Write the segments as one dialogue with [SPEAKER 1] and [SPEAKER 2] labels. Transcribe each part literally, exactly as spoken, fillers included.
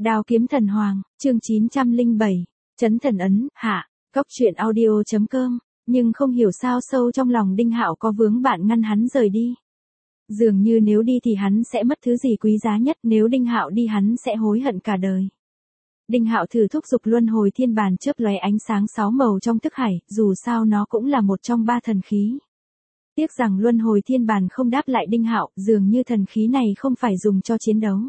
[SPEAKER 1] Đao kiếm thần hoàng, chương chín trăm lẻ bảy, Trấn thần ấn, hạ, cốc truyện audio chấm com, nhưng không hiểu sao sâu trong lòng Đinh Hạo có vướng bạn ngăn hắn rời đi. Dường như nếu đi thì hắn sẽ mất thứ gì quý giá nhất, nếu Đinh Hạo đi hắn sẽ hối hận cả đời. Đinh Hạo thử thúc giục luân hồi thiên bàn chớp lóe ánh sáng sáu màu trong thức hải, dù sao nó cũng là một trong ba thần khí. Tiếc rằng luân hồi thiên bàn không đáp lại Đinh Hạo, dường như thần khí này không phải dùng cho chiến đấu.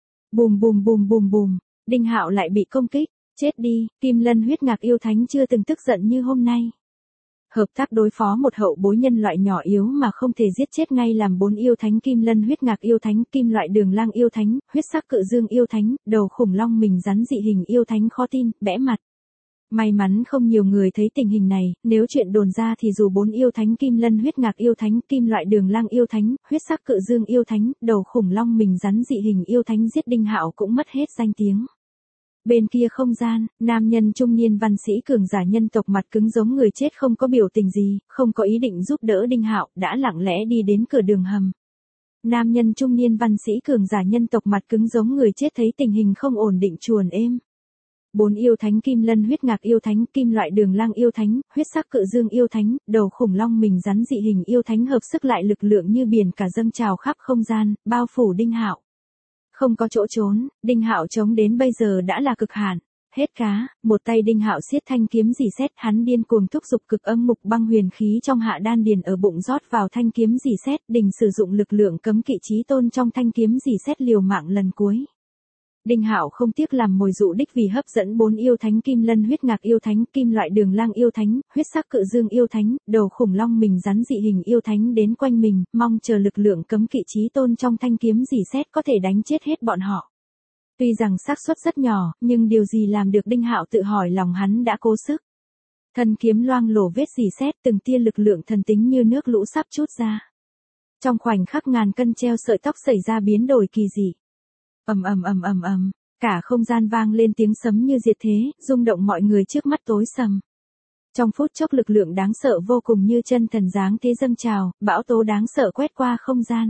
[SPEAKER 1] Bùm bùm bùm bùm bùm, Đinh Hạo lại bị công kích, chết đi, Kim Lân huyết ngạc yêu thánh chưa từng tức giận như hôm nay. Hợp tác đối phó một hậu bối nhân loại nhỏ yếu mà không thể giết chết ngay làm bốn yêu thánh Kim Lân huyết ngạc yêu thánh, Kim loại đường lang yêu thánh, huyết sắc cự dương yêu thánh, đầu khủng long mình rắn dị hình yêu thánh khó tin, bẽ mặt. May mắn không nhiều người thấy tình hình này, nếu chuyện đồn ra thì dù bốn yêu thánh Kim Lân huyết ngạc yêu thánh, Kim loại đường lang yêu thánh, huyết sắc cự dương yêu thánh, đầu khủng long mình rắn dị hình yêu thánh giết Đinh Hạo cũng mất hết danh tiếng. Bên kia không gian, nam nhân trung niên văn sĩ cường giả nhân tộc mặt cứng giống người chết không có biểu tình gì, không có ý định giúp đỡ Đinh Hạo, đã lặng lẽ đi đến cửa đường hầm. Nam nhân trung niên văn sĩ cường giả nhân tộc mặt cứng giống người chết thấy tình hình không ổn định chuồn êm. Bốn yêu thánh Kim Lân huyết ngạc yêu thánh, Kim loại đường lang yêu thánh, huyết sắc cự dương yêu thánh, đầu khủng long mình rắn dị hình yêu thánh hợp sức lại lực lượng như biển cả dâng trào khắp không gian, bao phủ Đinh Hạo. Không có chỗ trốn, Đinh Hạo chống đến bây giờ đã là cực hạn. Hết cá, một tay Đinh Hạo siết thanh kiếm rỉ sét, hắn điên cuồng thúc giục cực âm mục băng huyền khí trong hạ đan điền ở bụng rót vào thanh kiếm rỉ sét, đình sử dụng lực lượng cấm kỵ chí tôn trong thanh kiếm rỉ sét liều mạng lần cuối. Đinh Hạo không tiếc làm mồi dụ đích vì hấp dẫn bốn yêu thánh Kim Lân huyết ngạc yêu thánh, Kim loại đường lang yêu thánh, huyết sắc cự dương yêu thánh, đầu khủng long mình rắn dị hình yêu thánh đến quanh mình, mong chờ lực lượng cấm kỵ chí tôn trong thanh kiếm rỉ sét có thể đánh chết hết bọn họ. Tuy rằng xác suất rất nhỏ, nhưng điều gì làm được Đinh Hạo tự hỏi lòng hắn đã cố sức. Thân kiếm loang lổ vết rỉ sét, từng tia lực lượng thần tính như nước lũ sắp trút ra. Trong khoảnh khắc ngàn cân treo sợi tóc xảy ra biến đổi kỳ dị. Ầm ầm ầm ầm ầm, cả không gian vang lên tiếng sấm như diệt thế, rung động mọi người trước mắt tối sầm. Trong phút chốc lực lượng đáng sợ vô cùng như chân thần dáng thế dâng trào, bão tố đáng sợ quét qua không gian.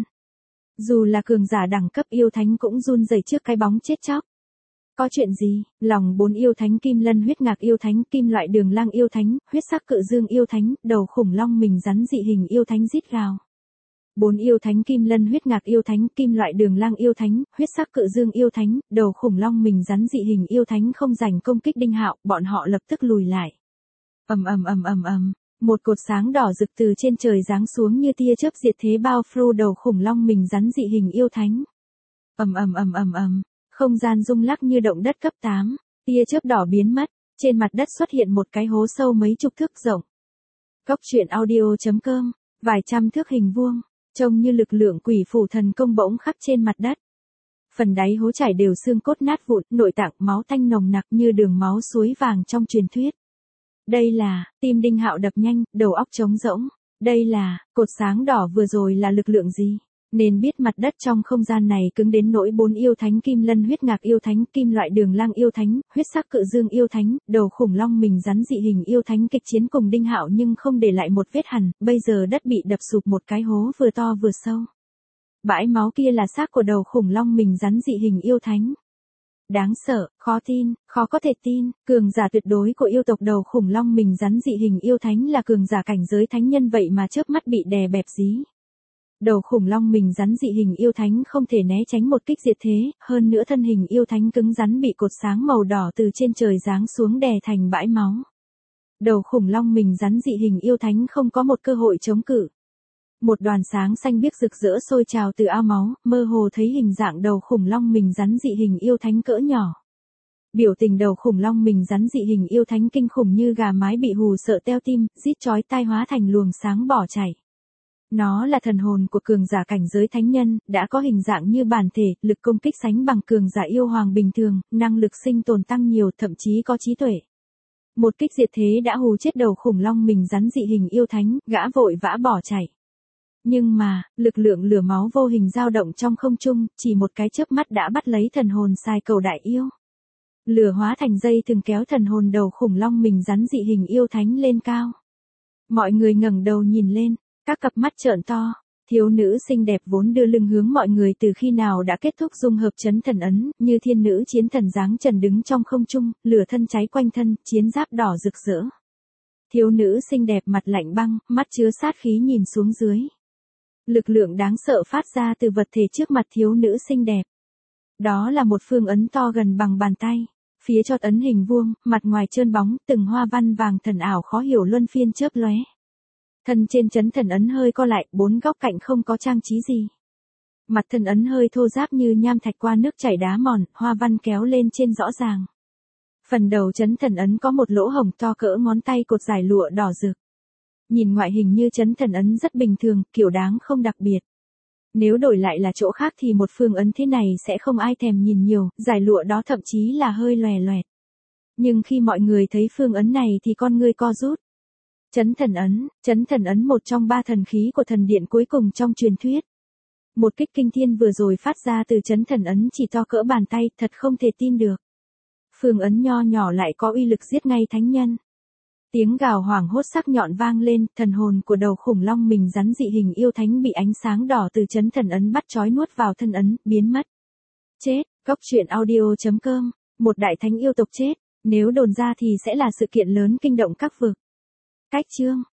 [SPEAKER 1] Dù là cường giả đẳng cấp yêu thánh cũng run rẩy trước cái bóng chết chóc. Có chuyện gì? Lòng bốn yêu thánh Kim Lân huyết ngạc yêu thánh, Kim loại đường lang yêu thánh, huyết sắc cự dương yêu thánh, đầu khủng long mình rắn dị hình yêu thánh rít gào. Bốn yêu thánh Kim Lân huyết ngạc yêu thánh, Kim loại đường lang yêu thánh, huyết sắc cự dương yêu thánh, đầu khủng long mình rắn dị hình yêu thánh không giành công kích Đinh Hạo, bọn họ lập tức lùi lại. Ầm ầm ầm ầm ầm, một cột sáng đỏ rực từ trên trời giáng xuống như tia chớp diệt thế bao phủ đầu khủng long mình rắn dị hình yêu thánh. Ầm ầm ầm ầm ầm, không gian rung lắc như động đất cấp tám, tia chớp đỏ biến mất, trên mặt đất xuất hiện một cái hố sâu mấy chục thước rộng. Cốc truyện audio chấm com, vài trăm thước hình vuông. Trông như lực lượng quỷ phủ thần công bỗng khắc trên mặt đất. Phần đáy hố chảy đều xương cốt nát vụn, nội tạng máu tanh nồng nặc như đường máu suối vàng trong truyền thuyết. Đây là, tim Đinh Hạo đập nhanh, đầu óc trống rỗng. Đây là, cột sáng đỏ vừa rồi là lực lượng gì? Nên biết mặt đất trong không gian này cứng đến nỗi bốn yêu thánh Kim Lân huyết ngạc yêu thánh, Kim loại đường lang yêu thánh, huyết sắc cự dương yêu thánh, đầu khủng long mình rắn dị hình yêu thánh kịch chiến cùng Đinh Hạo nhưng không để lại một vết hằn, bây giờ đất bị đập sụp một cái hố vừa to vừa sâu. Bãi máu kia là xác của đầu khủng long mình rắn dị hình yêu thánh. Đáng sợ, khó tin, khó có thể tin, cường giả tuyệt đối của yêu tộc đầu khủng long mình rắn dị hình yêu thánh là cường giả cảnh giới thánh nhân vậy mà chớp mắt bị đè bẹp dí. Đầu khủng long mình rắn dị hình yêu thánh không thể né tránh một kích diệt thế, hơn nữa thân hình yêu thánh cứng rắn bị cột sáng màu đỏ từ trên trời giáng xuống đè thành bãi máu. Đầu khủng long mình rắn dị hình yêu thánh không có một cơ hội chống cự. Một đoàn sáng xanh biếc rực rỡ sôi trào từ ao máu, mơ hồ thấy hình dạng đầu khủng long mình rắn dị hình yêu thánh cỡ nhỏ. Biểu tình đầu khủng long mình rắn dị hình yêu thánh kinh khủng như gà mái bị hù sợ teo tim, rít chói tai hóa thành luồng sáng bỏ chạy. Nó là thần hồn của cường giả cảnh giới thánh nhân, đã có hình dạng như bản thể, lực công kích sánh bằng cường giả yêu hoàng bình thường, năng lực sinh tồn tăng nhiều, thậm chí có trí tuệ. Một kích diệt thế đã hù chết đầu khủng long mình rắn dị hình yêu thánh, gã vội vã bỏ chạy. Nhưng mà, lực lượng lửa máu vô hình dao động trong không trung, chỉ một cái chớp mắt đã bắt lấy thần hồn sai cầu đại yêu. Lửa hóa thành dây thường kéo thần hồn đầu khủng long mình rắn dị hình yêu thánh lên cao. Mọi người ngẩng đầu nhìn lên. Các cặp mắt trợn to, Thiếu nữ xinh đẹp vốn đưa lưng hướng mọi người từ khi nào đã kết thúc dung hợp chấn thần ấn, như thiên nữ chiến thần dáng trần đứng trong không trung, lửa thân cháy quanh thân, chiến giáp đỏ rực rỡ. Thiếu nữ xinh đẹp mặt lạnh băng, mắt chứa sát khí nhìn xuống dưới. Lực lượng đáng sợ phát ra từ vật thể trước mặt thiếu nữ xinh đẹp. Đó là một phương ấn to gần bằng bàn tay. Phía chót ấn hình vuông, mặt ngoài trơn bóng, từng hoa văn vàng thần ảo khó hiểu luân phiên chớp lóe. Thân trên chấn thần ấn hơi co lại, bốn góc cạnh không có trang trí gì. Mặt thân ấn hơi thô ráp như nham thạch qua nước chảy đá mòn, hoa văn kéo lên trên rõ ràng. Phần đầu chấn thần ấn có một lỗ hổng to cỡ ngón tay cột dải lụa đỏ rực. Nhìn ngoại hình như chấn thần ấn rất bình thường, kiểu dáng không đặc biệt. Nếu đổi lại là chỗ khác thì một phương ấn thế này sẽ không ai thèm nhìn nhiều, dải lụa đó thậm chí là hơi lòe loẹt. Nhưng khi mọi người thấy phương ấn này thì con ngươi co rút. Chấn thần ấn, chấn thần ấn một trong ba thần khí của thần điện cuối cùng trong truyền thuyết. Một kích kinh thiên vừa rồi phát ra từ chấn thần ấn chỉ to cỡ bàn tay, thật không thể tin được. Phương ấn nho nhỏ lại có uy lực giết ngay thánh nhân. Tiếng gào hoảng hốt sắc nhọn vang lên, thần hồn của đầu khủng long mình rắn dị hình yêu thánh bị ánh sáng đỏ từ chấn thần ấn bắt trói nuốt vào thân ấn, biến mất. Chết, Cốc truyện audio chấm com, một đại thánh yêu tộc chết, nếu đồn ra thì sẽ là sự kiện lớn kinh động các vực. Cách chương